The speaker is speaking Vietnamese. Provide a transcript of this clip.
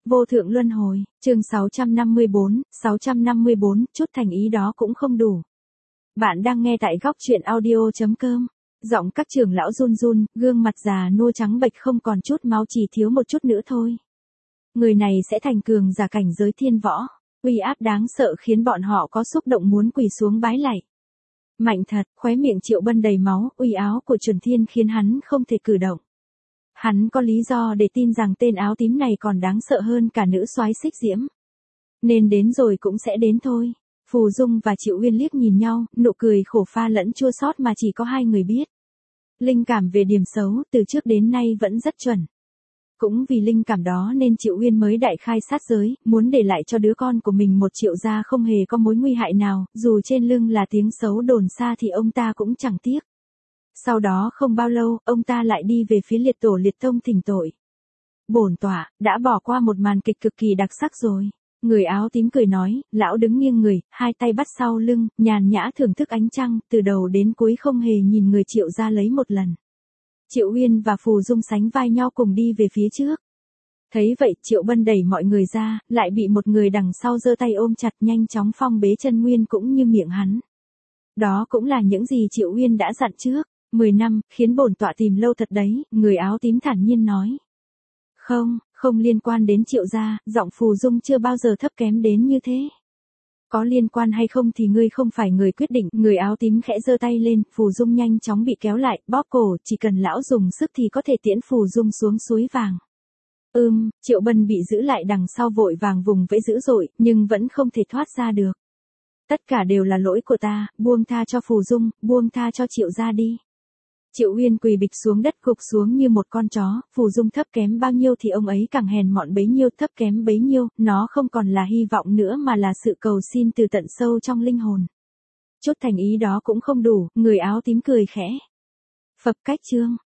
Vô thượng luân hồi, chương 654, chút thành ý đó cũng không đủ. Bạn đang nghe tại góc truyện audio.com. Giọng các trưởng lão run run, gương mặt già nua trắng bệch không còn chút máu, chỉ thiếu một chút nữa thôi. Người này sẽ thành cường giả cảnh giới thiên võ, uy áp đáng sợ khiến bọn họ có xúc động muốn quỳ xuống bái lạy. Mạnh thật, khóe miệng Triệu Bân đầy máu, uy áo của Chuẩn Thiên khiến hắn không thể cử động. Hắn có lý do để tin rằng tên áo tím này còn đáng sợ hơn cả nữ soái Xích Diễm. Nên đến rồi cũng sẽ đến thôi. Phù Dung và Triệu Uyên liếc nhìn nhau, nụ cười khổ pha lẫn chua xót mà chỉ có hai người biết. Linh cảm về điểm xấu từ trước đến nay vẫn rất chuẩn. Cũng vì linh cảm đó nên Triệu Uyên mới đại khai sát giới, muốn để lại cho đứa con của mình một Triệu gia không hề có mối nguy hại nào, dù trên lưng là tiếng xấu đồn xa thì ông ta cũng chẳng tiếc. Sau đó không bao lâu, ông ta lại đi về phía liệt tổ liệt tông thỉnh tội. Bổn tọa, đã bỏ qua một màn kịch cực kỳ đặc sắc rồi. Người áo tím cười nói, lão đứng nghiêng người, hai tay bắt sau lưng, nhàn nhã thưởng thức ánh trăng, từ đầu đến cuối không hề nhìn người Triệu gia lấy một lần. Triệu Uyên và Phù Dung sánh vai nhau cùng đi về phía trước. Thấy vậy, Triệu Bân đẩy mọi người ra, lại bị một người đằng sau giơ tay ôm chặt, nhanh chóng phong bế chân nguyên cũng như miệng hắn. Đó cũng là những gì Triệu Uyên đã dặn trước. 10 năm, khiến bổn tọa tìm lâu thật đấy, người áo tím thản nhiên nói. Không liên quan đến Triệu gia, giọng Phù Dung chưa bao giờ thấp kém đến như thế. Có liên quan hay không thì ngươi không phải người quyết định, người áo tím khẽ giơ tay lên, Phù Dung nhanh chóng bị kéo lại, bóp cổ, chỉ cần lão dùng sức thì có thể tiễn Phù Dung xuống suối vàng. Triệu Bân bị giữ lại đằng sau vội vàng vùng vẫy dữ dội, nhưng vẫn không thể thoát ra được. Tất cả đều là lỗi của ta, buông tha cho Phù Dung, buông tha cho Triệu gia đi. Triệu Uyên quỳ bịch xuống đất gục xuống như một con chó, Phù Dung thấp kém bao nhiêu thì ông ấy càng hèn mọn bấy nhiêu, thấp kém bấy nhiêu, nó không còn là hy vọng nữa mà là sự cầu xin từ tận sâu trong linh hồn. Chút thành ý đó cũng không đủ, người áo tím cười khẽ. Phập cách chương,